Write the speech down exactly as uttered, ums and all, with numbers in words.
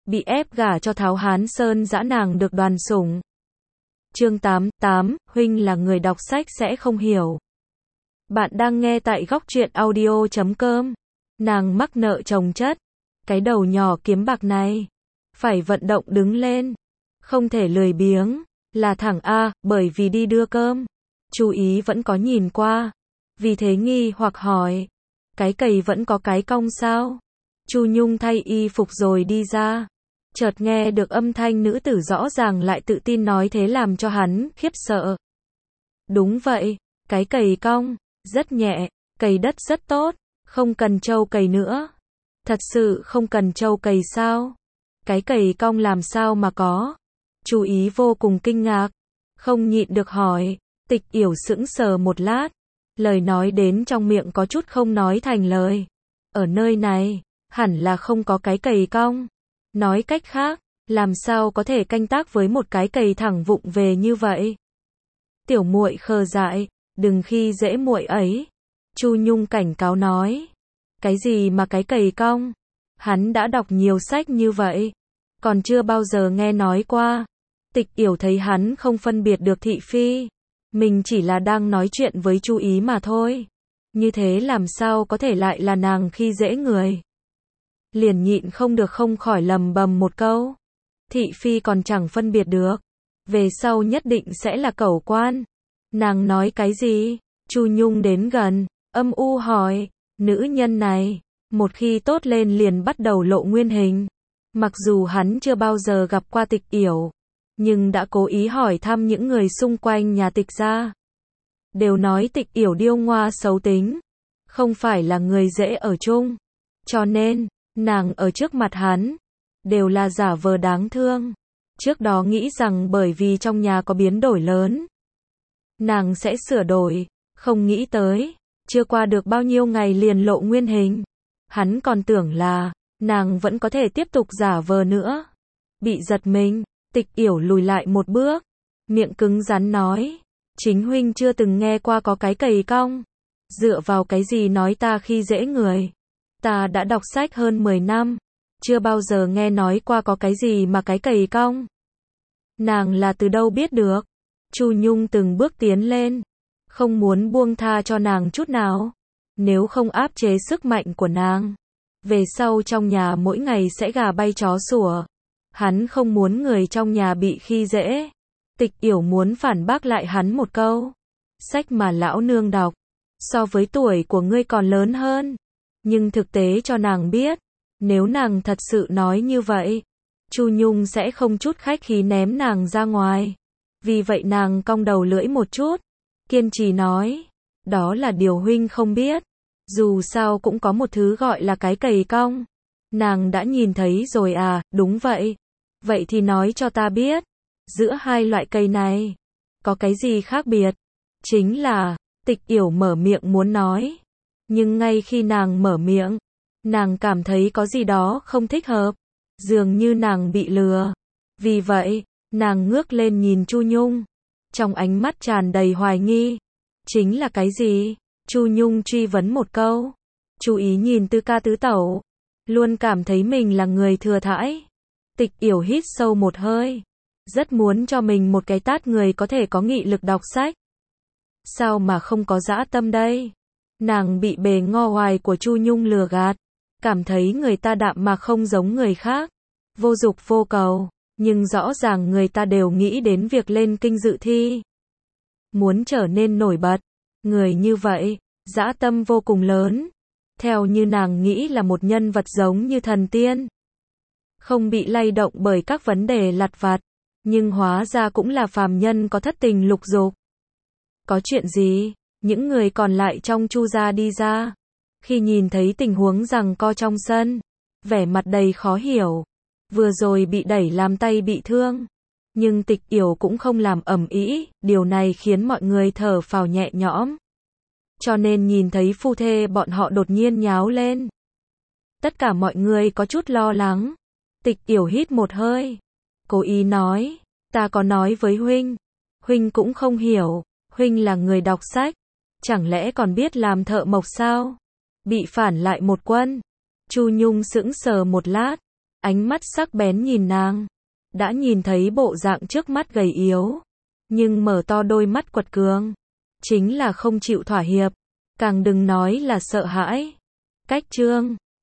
bị ép gả cho Tháo Hán Sơn dã nàng được đoàn sủng. Chương tám, tám, huynh là người đọc sách sẽ không hiểu. Bạn đang nghe tại góc truyện audio chấm com. Nàng mắc nợ chồng chất. Cái đầu nhỏ kiếm bạc này. Phải vận động đứng lên. Không thể lười biếng. Là thẳng A, bởi vì đi đưa cơm. Chú ý vẫn có nhìn qua. Vì thế nghi hoặc hỏi. Cái cầy vẫn có cái cong sao? Chu Nhung thay y phục rồi đi ra. Chợt nghe được âm thanh nữ tử rõ ràng lại tự tin nói thế làm cho hắn khiếp sợ. Đúng vậy, cái cầy cong, rất nhẹ, cầy đất rất tốt, không cần trâu cầy nữa. Thật sự không cần trâu cầy sao? Cái cầy cong làm sao mà có? Chú ý vô cùng kinh ngạc, không nhịn được hỏi. Tịch Yểu sững sờ một lát, lời nói đến trong miệng có chút không nói thành lời. Ở nơi này, hẳn là không có cái cầy cong. Nói cách khác, làm sao có thể canh tác với một cái cầy thẳng vụng về như vậy? Tiểu muội khờ dại, đừng khi dễ muội ấy. Chu Nhung cảnh cáo nói. Cái gì mà cái cầy cong? Hắn đã đọc nhiều sách như vậy, còn chưa bao giờ nghe nói qua. Tịch Yểu thấy hắn không phân biệt được thị phi. Mình chỉ là đang nói chuyện với chú ý mà thôi. Như thế làm sao có thể lại là nàng khi dễ người? Liền nhịn không được không khỏi lầm bầm một câu. Thị phi còn chẳng phân biệt được. Về sau nhất định sẽ là cẩu quan. Nàng nói cái gì? Chu Nhung đến gần, âm u hỏi. Nữ nhân này, một khi tốt lên liền bắt đầu lộ nguyên hình. Mặc dù hắn chưa bao giờ gặp qua Tịch Yểu, nhưng đã cố ý hỏi thăm những người xung quanh nhà Tịch gia. Đều nói Tịch Yểu điêu ngoa xấu tính, không phải là người dễ ở chung. Cho nên, nàng ở trước mặt hắn, đều là giả vờ đáng thương. Trước đó nghĩ rằng bởi vì trong nhà có biến đổi lớn, nàng sẽ sửa đổi, không nghĩ tới, chưa qua được bao nhiêu ngày liền lộ nguyên hình. Hắn còn tưởng là, nàng vẫn có thể tiếp tục giả vờ nữa. Bị giật mình, Tịch Yểu lùi lại một bước, miệng cứng rắn nói. Chính huynh chưa từng nghe qua có cái cầy cong. Dựa vào cái gì nói ta khi dễ người? Ta đã đọc sách hơn mười năm, chưa bao giờ nghe nói qua có cái gì mà cái cầy cong. Nàng là từ đâu biết được? Chu Nhung từng bước tiến lên, không muốn buông tha cho nàng chút nào. Nếu không áp chế sức mạnh của nàng, về sau trong nhà mỗi ngày sẽ gà bay chó sủa. Hắn không muốn người trong nhà bị khi dễ. Tịch Yểu muốn phản bác lại hắn một câu. Sách mà lão nương đọc, so với tuổi của ngươi còn lớn hơn. Nhưng thực tế cho nàng biết, nếu nàng thật sự nói như vậy, Chu Nhung sẽ không chút khách khí ném nàng ra ngoài. Vì vậy nàng cong đầu lưỡi một chút, kiên trì nói, đó là điều huynh không biết. Dù sao cũng có một thứ gọi là cái cầy cong. Nàng đã nhìn thấy rồi à? Đúng vậy. Vậy thì nói cho ta biết, giữa hai loại cây này, có cái gì khác biệt? Chính là, Tịch Yểu mở miệng muốn nói. Nhưng ngay khi nàng mở miệng, nàng cảm thấy có gì đó không thích hợp. Dường như nàng bị lừa. Vì vậy, nàng ngước lên nhìn Chu Nhung. Trong ánh mắt tràn đầy hoài nghi. Chính là cái gì? Chu Nhung truy vấn một câu. Chú ý nhìn Tứ ca tứ tẩu. Luôn cảm thấy mình là người thừa thãi. Tịch Yểu hít sâu một hơi. Rất muốn cho mình một cái tát người có thể có nghị lực đọc sách. Sao mà không có dã tâm đây? Nàng bị bề ngo hoài của Chu Nhung lừa gạt. Cảm thấy người ta đạm mà không giống người khác. Vô dục vô cầu. Nhưng rõ ràng người ta đều nghĩ đến việc lên kinh dự thi. Muốn trở nên nổi bật. Người như vậy, dã tâm vô cùng lớn. Theo như nàng nghĩ là một nhân vật giống như thần tiên. Không bị lay động bởi các vấn đề lặt vặt. Nhưng hóa ra cũng là phàm nhân có thất tình lục dục. Có chuyện gì? Những người còn lại trong Chu gia đi ra. Khi nhìn thấy tình huống giằng co trong sân, vẻ mặt đầy khó hiểu. Vừa rồi bị đẩy làm tay bị thương. Nhưng Tịch Yểu cũng không làm ầm ĩ, điều này khiến mọi người thở phào nhẹ nhõm. Cho nên nhìn thấy phu thê bọn họ đột nhiên nháo lên. Tất cả mọi người có chút lo lắng. Tịch Yểu hít một hơi. Cố ý nói, ta có nói với huynh. Huynh cũng không hiểu, huynh là người đọc sách. Chẳng lẽ còn biết làm thợ mộc sao? Bị phản lại một quân. Chu Nhung sững sờ một lát. ánh mắt sắc bén nhìn nàng. Đã nhìn thấy bộ dạng trước mắt gầy yếu, nhưng mở to đôi mắt quật cường. Chính là không chịu thỏa hiệp, càng đừng nói là sợ hãi. Cách chương